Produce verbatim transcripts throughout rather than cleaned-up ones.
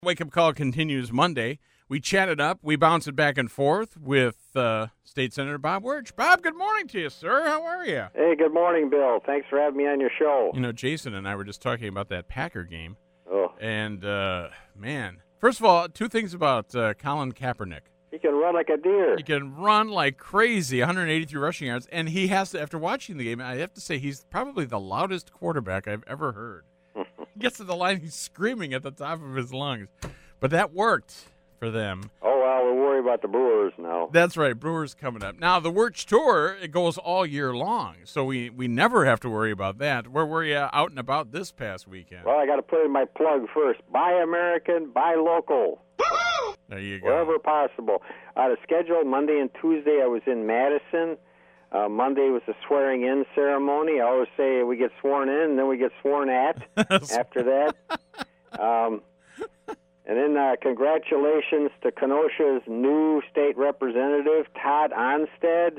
Wake Up Call continues Monday. We chatted up. We bounced it back and forth with uh, State Senator Bob Wirtsch. Bob, good morning to you, sir. How are you? Hey, good morning, Bill. Thanks for having me on your show. You know, Jason and I were just talking about that Packer game. Oh. And, uh, man, first of all, two things about uh, Colin Kaepernick. He can run like a deer. He can run like crazy, one hundred eighty-three rushing yards. And he has to, after watching the game, I have to say he's probably the loudest quarterback I've ever heard. He gets to the line, he's screaming at the top of his lungs. But that worked for them. Oh, well, we'll worry about the Brewers now. That's right. Brewers coming up. Now, the Wirtsch Tour, it goes all year long, so we, we never have to worry about that. Where were you out and about this past weekend? Well, I got to put in my plug first. Buy American, buy local. There you go. Wherever possible. Out of schedule, Monday and Tuesday I was in Madison. Uh, Monday was the swearing-in ceremony. I always say we get sworn in, and then we get sworn at after that. Um, and then uh, congratulations to Kenosha's new state representative, Todd Onstead.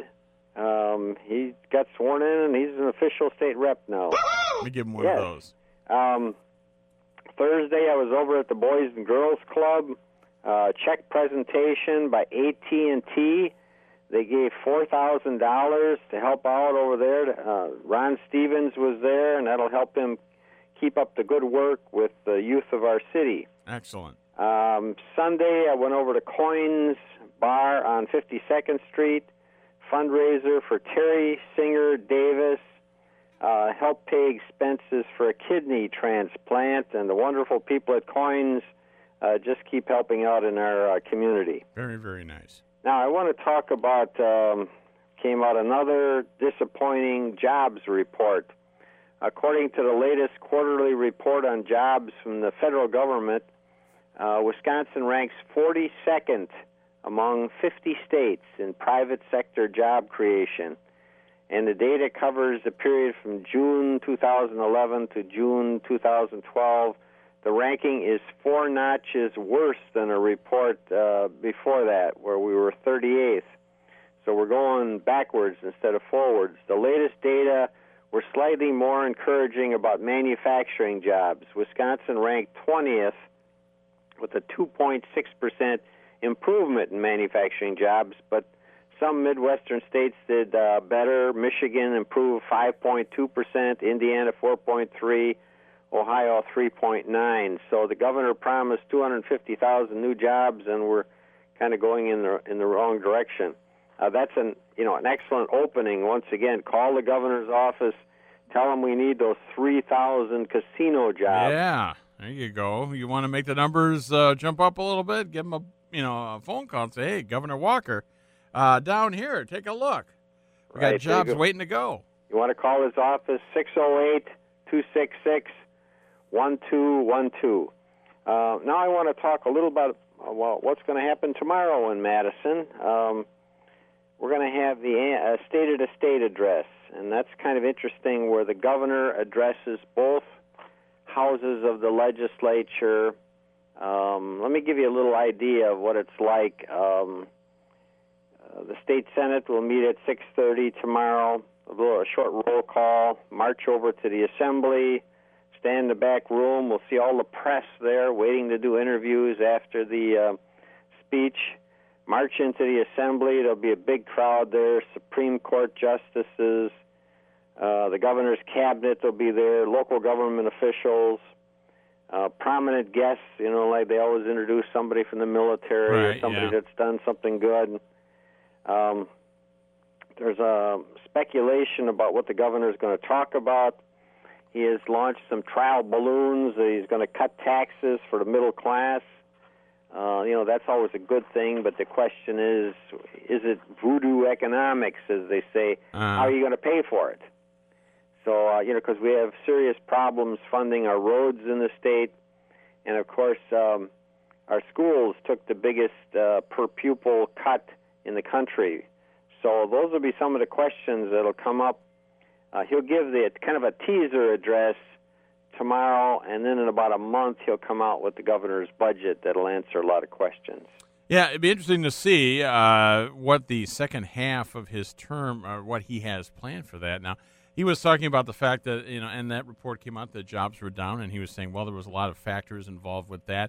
Um, he got sworn in, and he's an official state rep now. Let me give him one yes. of those. Um, Thursday I was over at the Boys and Girls Club. Uh, check presentation by A T and T. They gave four thousand dollars to help out over there. Uh, Ron Stevens was there, and that'll help him keep up the good work with the youth of our city. Excellent. Um, Sunday, I went over to Coins Bar on fifty-second Street, fundraiser for Terry Singer Davis, uh, help pay expenses for a kidney transplant, and the wonderful people at Coins uh, just keep helping out in our uh, community. Very, very nice. Now, I want to talk about, um, came out another disappointing jobs report. According to the latest quarterly report on jobs from the federal government, uh, Wisconsin ranks forty-second among fifty states in private sector job creation. And the data covers the period from June two thousand eleven to June two thousand twelve. The ranking is four notches worse than a report uh, before that, where we were thirty-eighth. So we're going backwards instead of forwards. The latest data were slightly more encouraging about manufacturing jobs. Wisconsin ranked twentieth with a two point six percent improvement in manufacturing jobs, but some Midwestern states did uh, better. Michigan improved five point two percent, Indiana four point three percent, Ohio three point nine. So the governor promised two hundred fifty thousand new jobs, and we're kind of going in the in the wrong direction. Uh, that's an you know an excellent opening. Once again, call the governor's office, tell him we need those three thousand casino jobs. Yeah, there you go. You want to make the numbers uh, jump up a little bit? Give him a you know a phone call and say, hey, Governor Walker, uh, down here, take a look. We right, got jobs go. waiting to go. You want to call his office, six oh eight, two six six, one two one two. Uh, now I want to talk a little about uh, well, what's going to happen tomorrow in Madison. Um, we're going to have the uh, State of the State address, and that's kind of interesting, where the governor addresses both houses of the legislature. Um, let me give you a little idea of what it's like. Um, uh, the State Senate will meet at six thirty tomorrow. A, little, a short roll call, march over to the Assembly, stand in the back room. We'll see all the press there waiting to do interviews after the uh, speech. March into the Assembly. There'll be a big crowd there. Supreme Court justices, uh, the governor's cabinet will be there, local government officials, uh, prominent guests. You know, like they always introduce somebody from the military right, or somebody yeah. that's done something good. Um, there's a speculation about what the governor is going to talk about. He has launched some trial balloons. He's going to cut taxes for the middle class. Uh, you know, that's always a good thing, but the question is, is it voodoo economics, as they say? Uh. How are you going to pay for it? So, uh, you know, because we have serious problems funding our roads in the state, and, of course, um, our schools took the biggest uh, per-pupil cut in the country. So those will be some of the questions that will come up. Uh, he'll give the kind of a teaser address tomorrow, and then in about a month he'll come out with the governor's budget that'll answer a lot of questions. Yeah, it'd be interesting to see uh, what the second half of his term, or what he has planned for that. Now, he was talking about the fact that, you know, and that report came out that jobs were down, and he was saying, well, there was a lot of factors involved with that.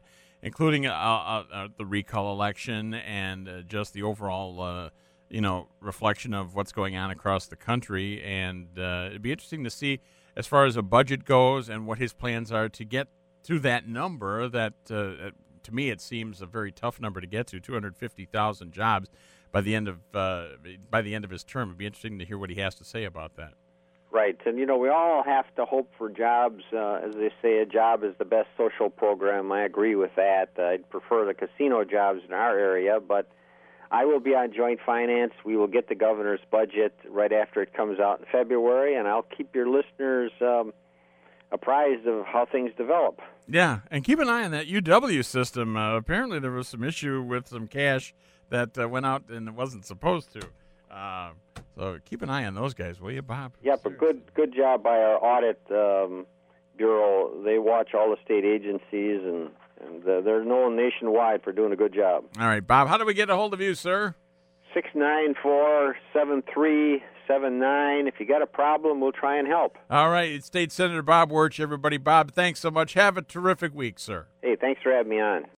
including uh, uh, uh, the recall election and uh, just the overall, uh, you know, reflection of what's going on across the country. And uh, it'd be interesting to see as far as a budget goes and what his plans are to get to that number that, uh, to me, it seems a very tough number to get to, two hundred fifty thousand jobs by the end of uh, by the end of his term. It'd be interesting to hear what he has to say about that. Right, and you know, we all have to hope for jobs. Uh, as they say, a job is the best social program. I agree with that. I'd prefer the casino jobs in our area, but I will be on Joint Finance. We will get the governor's budget right after it comes out in February, and I'll keep your listeners um, apprised of how things develop. Yeah, and keep an eye on that U W system. Uh, apparently there was some issue with some cash that uh, went out and it wasn't supposed to. Uh, so keep an eye on those guys, will you, Bob? Yeah, but good good job by our audit um, bureau. They watch all the state agencies, and, and uh, they're known nationwide for doing a good job. All right, Bob, how do we get a hold of you, sir? six nine four, seven three seven nine. If you got a problem, we'll try and help. All right, it's State Senator Bob Wirtz, everybody. Bob, thanks so much. Have a terrific week, sir. Hey, thanks for having me on.